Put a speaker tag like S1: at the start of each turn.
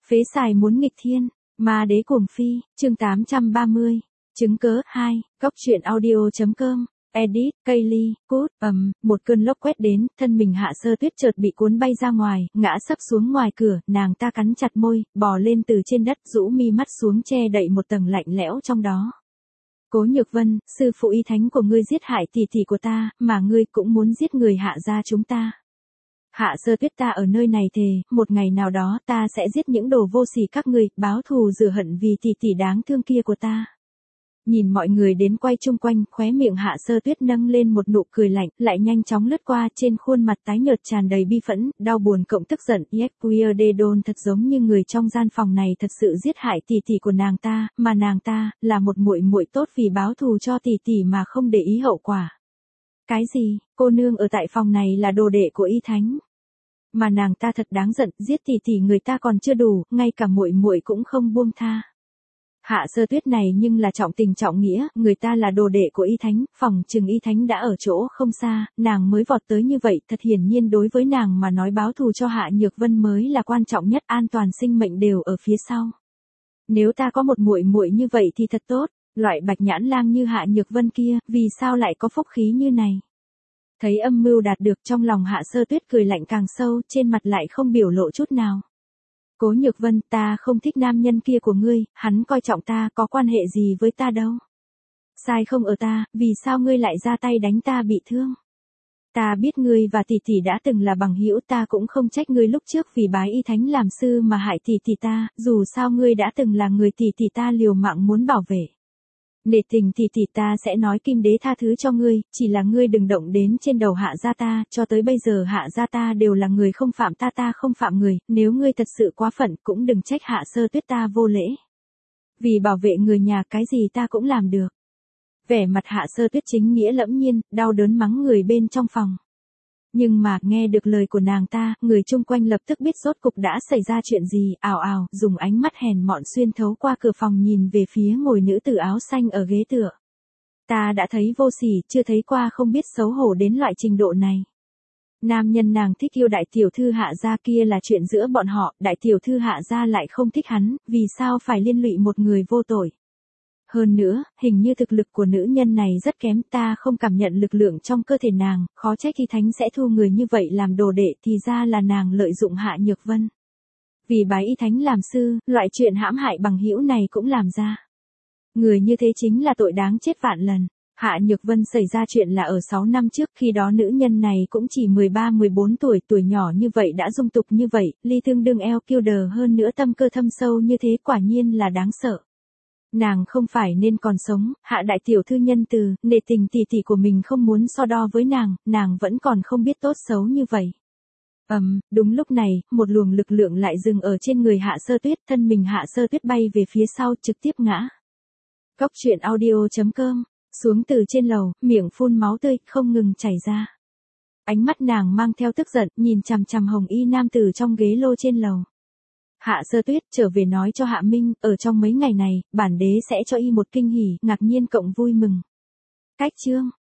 S1: Phế xài muốn nghịch thiên, ma đế cuồng phi, chương 830, chứng cớ 2, góc truyện audio.com, edit, Kaylee, cút, một cơn lốc quét đến, thân mình Hạ Sơ Tuyết chợt bị cuốn bay ra ngoài, ngã sấp xuống ngoài cửa, nàng ta cắn chặt môi, bò lên từ trên đất, rũ mi mắt xuống che đậy một tầng lạnh lẽo trong đó. Cố Nhược Vân, sư phụ y thánh của ngươi giết hại tỷ tỷ của ta, mà ngươi cũng muốn giết người Hạ gia chúng ta. Hạ Sơ Tuyết, ta ở nơi này thề, một ngày nào đó ta sẽ giết những đồ vô sỉ các ngươi, báo thù rửa hận vì tỷ tỷ đáng thương kia của ta. Nhìn mọi người đến quay chung quanh, khóe miệng Hạ Sơ Tuyết nâng lên một nụ cười lạnh, lại nhanh chóng lướt qua, trên khuôn mặt tái nhợt tràn đầy bi phẫn, đau buồn cộng tức giận. Yes, Queerdon thật giống như người trong gian phòng này thật sự giết hại tỷ tỷ của nàng ta, mà nàng ta là một muội muội tốt vì báo thù cho tỷ tỷ mà không để ý hậu quả. Cái gì? Cô nương ở tại phòng này là đồ đệ của y thánh. Mà nàng ta thật đáng giận, giết tỷ tỷ người ta còn chưa đủ, ngay cả muội muội cũng không buông tha. Hạ Sơ Tuyết này nhưng là trọng tình trọng nghĩa, người ta là đồ đệ của y thánh, phòng trừng y thánh đã ở chỗ không xa, nàng mới vọt tới như vậy, thật hiển nhiên đối với nàng mà nói báo thù cho Hạ Nhược Vân mới là quan trọng nhất, an toàn sinh mệnh đều ở phía sau. Nếu ta có một muội muội như vậy thì thật tốt, loại bạch nhãn lang như Hạ Nhược Vân kia, vì sao lại có phúc khí như này? Thấy âm mưu đạt được, trong lòng Hạ Sơ Tuyết cười lạnh càng sâu, trên mặt lại không biểu lộ chút nào. Cố Nhược Vân, ta không thích nam nhân kia của ngươi, hắn coi trọng ta, có quan hệ gì với ta đâu. Sai không ở ta, vì sao ngươi lại ra tay đánh ta bị thương? Ta biết ngươi và tỷ tỷ đã từng là bằng hữu, ta cũng không trách ngươi lúc trước vì bái y thánh làm sư mà hại tỷ tỷ ta, dù sao ngươi đã từng là người tỷ tỷ ta liều mạng muốn bảo vệ. Nể tình tỷ tỷ ta sẽ nói Kim Đế tha thứ cho ngươi, chỉ là ngươi đừng động đến trên đầu Hạ gia ta, cho tới bây giờ Hạ gia ta đều là người không phạm ta, ta không phạm người, nếu ngươi thật sự quá phận cũng đừng trách Hạ Sơ Tuyết ta vô lễ. Vì bảo vệ người nhà cái gì ta cũng làm được. Vẻ mặt Hạ Sơ Tuyết chính nghĩa lẫm nhiên, đau đớn mắng người bên trong phòng. Nhưng mà, nghe được lời của nàng ta, người chung quanh lập tức biết rốt cục đã xảy ra chuyện gì, ào ào, dùng ánh mắt hèn mọn xuyên thấu qua cửa phòng nhìn về phía ngồi nữ tử áo xanh ở ghế tựa. Ta đã thấy vô sỉ, chưa thấy qua không biết xấu hổ đến loại trình độ này. Nam nhân nàng thích yêu đại tiểu thư Hạ gia kia là chuyện giữa bọn họ, đại tiểu thư Hạ gia lại không thích hắn, vì sao phải liên lụy một người vô tội. Hơn nữa, hình như thực lực của nữ nhân này rất kém, ta không cảm nhận lực lượng trong cơ thể nàng, khó trách y thánh sẽ thu người như vậy làm đồ đệ, thì ra là nàng lợi dụng Hạ Nhược Vân. Vì bái y thánh làm sư, loại chuyện hãm hại bằng hữu này cũng làm ra. Người như thế chính là tội đáng chết vạn lần. Hạ Nhược Vân xảy ra chuyện là ở 6 năm trước, khi đó nữ nhân này cũng chỉ 13-14 tuổi, tuổi nhỏ như vậy đã dung tục như vậy, ly tương đương eo kiêu đờ, hơn nữa tâm cơ thâm sâu như thế, quả nhiên là đáng sợ. Nàng không phải nên còn sống, Hạ đại tiểu thư nhân từ, nể tình tỷ tỷ của mình không muốn so đo với nàng vẫn còn không biết tốt xấu như vậy. Đúng lúc này, một luồng lực lượng lại dừng ở trên người Hạ Sơ Tuyết, thân mình Hạ Sơ Tuyết bay về phía sau, trực tiếp ngã. Góc truyện audio.com, xuống từ trên lầu, miệng phun máu tươi, không ngừng chảy ra. Ánh mắt nàng mang theo tức giận, nhìn chằm chằm hồng y nam tử trong ghế lô trên lầu. Hạ Sơ Tuyết trở về nói cho Hạ Minh, ở trong mấy ngày này, bản đế sẽ cho y một kinh hỉ, ngạc nhiên cộng vui mừng. Cách chương